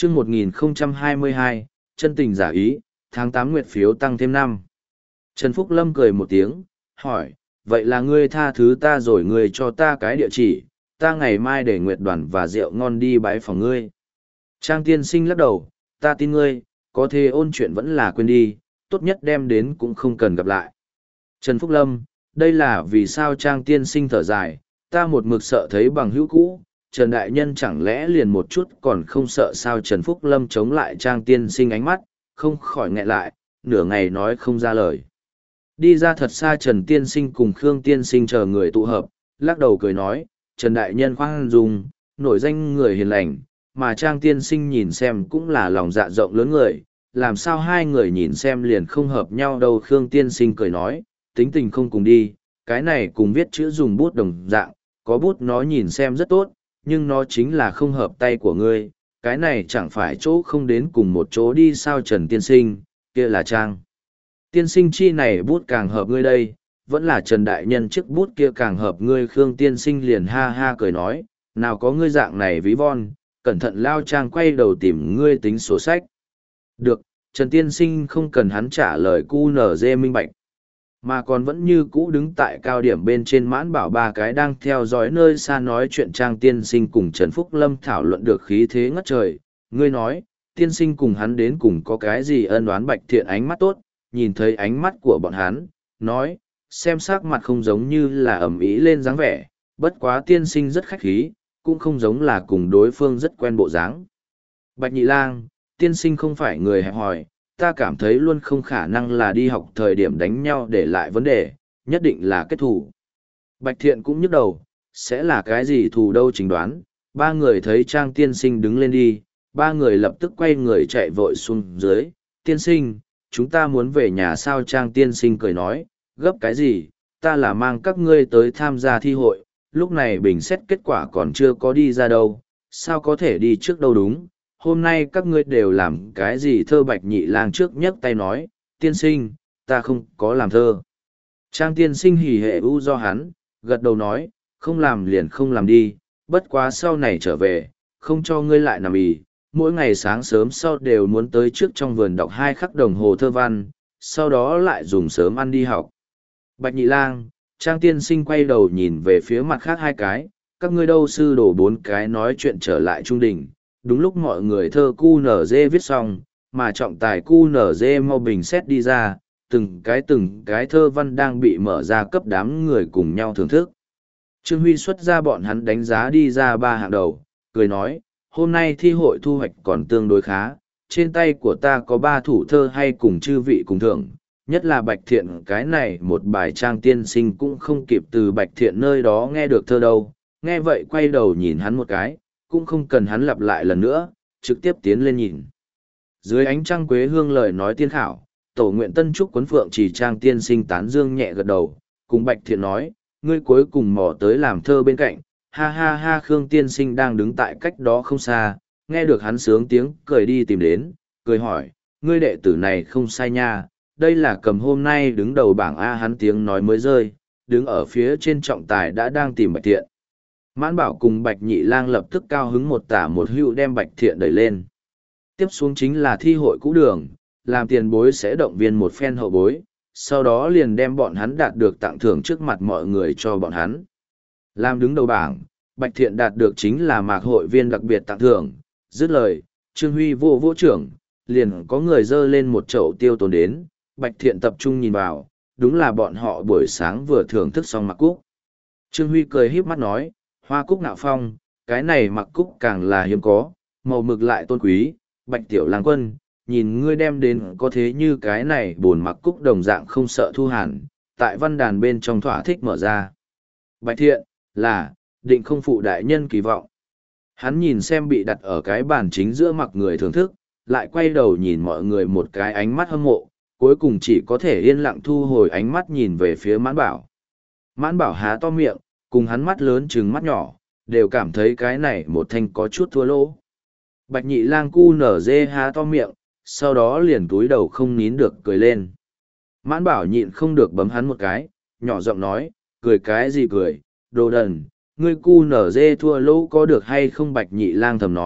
chương 1022, chân tình giả ý, tháng 8 nguyệt phiếu tăng thêm 5. Trần Phúc Lâm cười một tiếng, hỏi, vậy là ngươi tha thứ ta rồi ngươi cho ta cái địa chỉ, ta ngày mai để Nguyệt Đoàn và rượu ngon đi bái phòng ngươi. Trang tiên sinh lắc đầu, ta tin ngươi, có thể ôn chuyện vẫn là quên đi, tốt nhất đem đến cũng không cần gặp lại. Trần Phúc Lâm, đây là vì sao Trang tiên sinh thở dài, ta một mực sợ thấy bằng hữu cũ, Trần Đại Nhân chẳng lẽ liền một chút còn không sợ sao. Trần Phúc Lâm chống lại Trang tiên sinh ánh mắt, không khỏi nghẹn lại, nửa ngày nói không ra lời. Đi ra thật xa Trần tiên sinh cùng Khương tiên sinh chờ người tụ hợp, lắc đầu cười nói, Trần Đại Nhân khoan dung, nổi danh người hiền lành, mà Trang tiên sinh nhìn xem cũng là lòng dạ rộng lớn người, làm sao hai người nhìn xem liền không hợp nhau đâu. Khương tiên sinh cười nói, tính tình không cùng đi, cái này cùng viết chữ dùng bút đồng dạng, có bút nó nhìn xem rất tốt, nhưng nó chính là không hợp tay của ngươi, cái này chẳng phải chỗ không đến cùng một chỗ đi sao. Trần tiên sinh, kia là Trang tiên sinh chi này bút càng hợp ngươi đây, vẫn là Trần Đại Nhân chiếc bút kia càng hợp ngươi. Khương tiên sinh liền ha ha cười nói, nào có ngươi dạng này ví von, cẩn thận lao Trang quay đầu tìm ngươi tính sổ sách. Được, Trần tiên sinh không cần hắn trả lời QNZ minh bạch, mà còn vẫn như cũ đứng tại cao điểm bên trên. Mãn Bảo ba cái đang theo dõi nơi xa nói chuyện. Trang tiên sinh cùng Trần Phúc Lâm thảo luận được khí thế ngất trời. Ngươi nói, tiên sinh cùng hắn đến cùng có cái gì ân oán. Bạch Thiện ánh mắt tốt, nhìn thấy ánh mắt của bọn hắn, nói, xem sắc mặt không giống như là ầm ĩ lên dáng vẻ, bất quá tiên sinh rất khách khí, cũng không giống là cùng đối phương rất quen bộ dáng. Bạch Nhị Lang, tiên sinh không phải người hẹp hòi, ta cảm thấy luôn không khả năng là đi học thời điểm đánh nhau để lại vấn đề, nhất định là kết thù. Bạch Thiện cũng nhức đầu, sẽ là cái gì thù đâu chính đoán. Ba người thấy Trang tiên sinh đứng lên đi, ba người lập tức quay người chạy vội xuống dưới. Tiên sinh, chúng ta muốn về nhà sao. Trang tiên sinh cười nói, gấp cái gì, ta là mang các ngươi tới tham gia thi hội, lúc này bình xét kết quả còn chưa có đi ra đâu, sao có thể đi trước đâu. Đúng, hôm nay các ngươi đều làm cái gì thơ. Bạch Nhị Lang trước nhấc tay nói, tiên sinh, ta không có làm thơ. Trang tiên sinh hỉ hệ u do hắn, gật đầu nói, không làm liền không làm đi, bất quá sau này trở về, không cho ngươi lại nằm ì. Mỗi ngày sáng sớm sau đều muốn tới trước trong vườn đọc 2 khắc đồng hồ thơ văn, sau đó lại dùng sớm ăn đi học. Bạch Nhị Lang, Trang tiên sinh quay đầu nhìn về phía mặt khác 2 cái, các ngươi đâu. Sư đồ 4 cái nói chuyện trở lại trung đình. Đúng lúc mọi người thơ QNZ viết xong, mà trọng tài QNZ mau bình xét đi ra, từng cái thơ văn đang bị mở ra cấp đám người cùng nhau thưởng thức. Trương Huy xuất ra bọn hắn đánh giá đi ra 3 hạng đầu, cười nói, hôm nay thi hội thu hoạch còn tương đối khá, trên tay của ta có 3 thủ thơ hay cùng chư vị cùng thưởng, nhất là Bạch Thiện cái này một bài. Trang tiên sinh cũng không kịp từ Bạch Thiện nơi đó nghe được thơ đâu, nghe vậy quay đầu nhìn hắn một cái, cũng không cần hắn lặp lại lần nữa, trực tiếp tiến lên nhìn. Dưới ánh trăng quế hương lời nói tiên khảo, tổ nguyện tân trúc quấn phượng chỉ. Trang tiên sinh tán dương nhẹ gật đầu, cùng Bạch Thiện nói, ngươi cuối cùng mò tới làm thơ bên cạnh, ha ha ha. Khương tiên sinh đang đứng tại cách đó không xa, nghe được hắn sướng tiếng cười đi tìm đến, cười hỏi, ngươi đệ tử này không sai nha, đây là cầm hôm nay đứng đầu bảng A. Hắn tiếng nói mới rơi, đứng ở phía trên trọng tài đã đang tìm Bạch Thiện. Mãn Bảo cùng Bạch Nhị Lang lập tức cao hứng một tả một hữu đem Bạch Thiện đẩy lên. Tiếp xuống chính là thi hội cũ đường, làm tiền bối sẽ động viên một phen hậu bối, sau đó liền đem bọn hắn đạt được tặng thưởng trước mặt mọi người cho bọn hắn. Làm đứng đầu bảng, Bạch Thiện đạt được chính là mạc hội viên đặc biệt tặng thưởng. Dứt lời, Trương Huy vô trưởng, liền có người dơ lên một chậu tiêu tốn đến. Bạch Thiện tập trung nhìn vào, đúng là bọn họ buổi sáng vừa thưởng thức xong mặc cúc. Trương Huy cười híp mắt nói, hoa cúc nạo phong, cái này mặc cúc càng là hiếm có, màu mực lại tôn quý. Bạch Tiểu Lang Quân, nhìn ngươi đem đến có thế như cái này buồn mặc cúc đồng dạng không sợ thu hàn, tại văn đàn bên trong thỏa thích mở ra. Bạch Thiện, là, định không phụ đại nhân kỳ vọng. Hắn nhìn xem bị đặt ở cái bàn chính giữa mặc người thưởng thức, lại quay đầu nhìn mọi người một cái ánh mắt hâm mộ, cuối cùng chỉ có thể yên lặng thu hồi ánh mắt nhìn về phía Mãn Bảo. Mãn Bảo há to miệng, cùng hắn mắt lớn trừng mắt nhỏ, đều cảm thấy cái này một thanh có chút thua lỗ. Bạch Nhị Lang cu nở dê há to miệng, sau đó liền túi đầu không nín được cười lên. Mãn Bảo nhịn không được bấm hắn một cái, nhỏ giọng nói, cười cái gì cười, đồ đần, ngươi cu nở dê thua lỗ có được hay không. Bạch Nhị Lang thầm nói,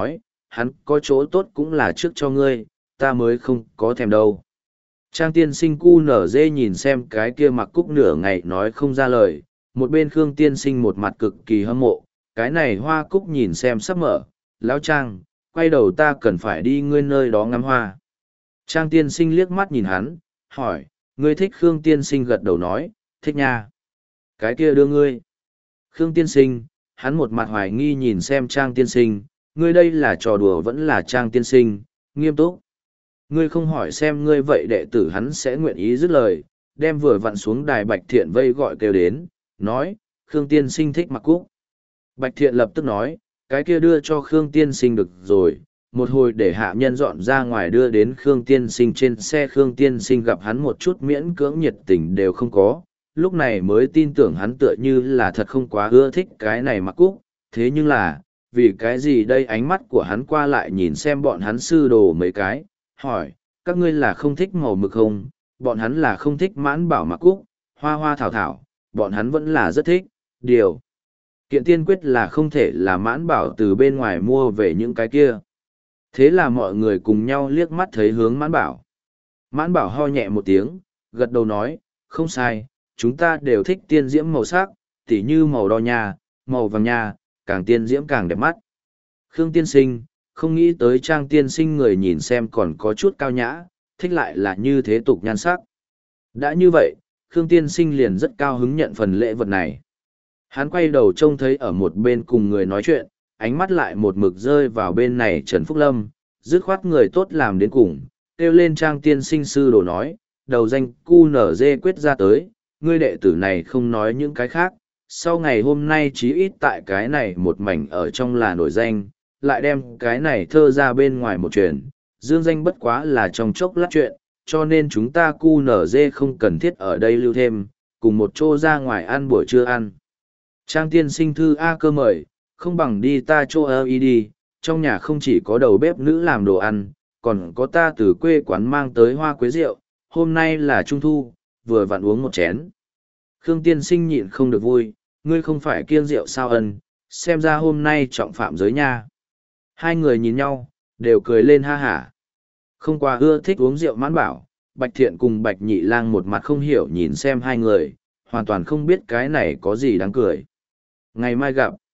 hắn có chỗ tốt cũng là trước cho ngươi, ta mới không có thèm đâu. Trang tiên sinh cu nở dê nhìn xem cái kia mặc cúc nửa ngày nói không ra lời, một bên Khương tiên sinh một mặt cực kỳ hâm mộ, cái này hoa cúc nhìn xem sắp mở, lão Trang, quay đầu ta cần phải đi ngươi nơi đó ngắm hoa. Trang tiên sinh liếc mắt nhìn hắn, hỏi, ngươi thích Khương tiên sinh gật đầu nói, thích nha. Cái kia đưa ngươi. Khương tiên sinh, hắn một mặt hoài nghi nhìn xem Trang tiên sinh, ngươi đây là trò đùa vẫn là Trang tiên sinh, nghiêm túc. Ngươi không hỏi xem ngươi vậy đệ tử hắn sẽ nguyện ý dứt lời, đem vừa vặn xuống đài Bạch Thiện vây gọi kêu đến, nói, Khương tiên sinh thích mặc cúc. Bạch Thiện lập tức nói, cái kia đưa cho Khương tiên sinh được rồi, một hồi để hạ nhân dọn ra ngoài đưa đến Khương tiên sinh trên xe. Khương tiên sinh gặp hắn một chút miễn cưỡng nhiệt tình đều không có, lúc này mới tin tưởng hắn tựa như là thật không quá ưa thích cái này mặc cúc, thế nhưng là, vì cái gì đây? Ánh mắt của hắn qua lại nhìn xem bọn hắn sư đồ mấy cái, hỏi, các ngươi là không thích màu mực không? Bọn hắn là không thích mãn bảo mặc cúc, hoa hoa thảo thảo, bọn hắn vẫn là rất thích, điều kiện tiên quyết là không thể là mãn bảo từ bên ngoài mua về những cái kia. Thế là mọi người cùng nhau liếc mắt thấy hướng mãn bảo. Mãn bảo ho nhẹ một tiếng, gật đầu nói, không sai, chúng ta đều thích tiên diễm màu sắc, tỉ như màu đỏ nha, màu vàng nha, càng tiên diễm càng đẹp mắt. Khương tiên sinh, không nghĩ tới Trang tiên sinh người nhìn xem còn có chút cao nhã, thích lại là như thế tục nhan sắc. Đã như vậy, Khương tiên sinh liền rất cao hứng nhận phần lễ vật này. Hắn quay đầu trông thấy ở một bên cùng người nói chuyện, ánh mắt lại một mực rơi vào bên này Trần Phúc Lâm, dứt khoát người tốt làm đến cùng, kêu lên Trang tiên sinh sư đồ nói, đầu danh cu nở dê quyết ra tới, ngươi đệ tử này không nói những cái khác, sau ngày hôm nay chí ít tại cái này một mảnh ở trong là nổi danh, lại đem cái này thơ ra bên ngoài một chuyện, dương danh bất quá là trong chốc lát chuyện, cho nên chúng ta cu nở dê không cần thiết ở đây lưu thêm, cùng một chỗ ra ngoài ăn buổi trưa ăn. Trang tiên sinh thư A cơ mời, không bằng đi ta chỗ ơ y đi, trong nhà không chỉ có đầu bếp nữ làm đồ ăn, còn có ta từ quê quán mang tới hoa quế rượu, hôm nay là trung thu, vừa vặn uống một chén. Khương tiên sinh nhịn không được vui, ngươi không phải kiêng rượu sao ân, xem ra hôm nay trọng phạm giới nha. Hai người nhìn nhau, đều cười lên ha hả. Không qua ưa thích uống rượu mãn bảo, Bạch Thiện cùng Bạch Nhị Lang một mặt không hiểu nhìn xem hai người, hoàn toàn không biết cái này có gì đáng cười. Ngày mai gặp.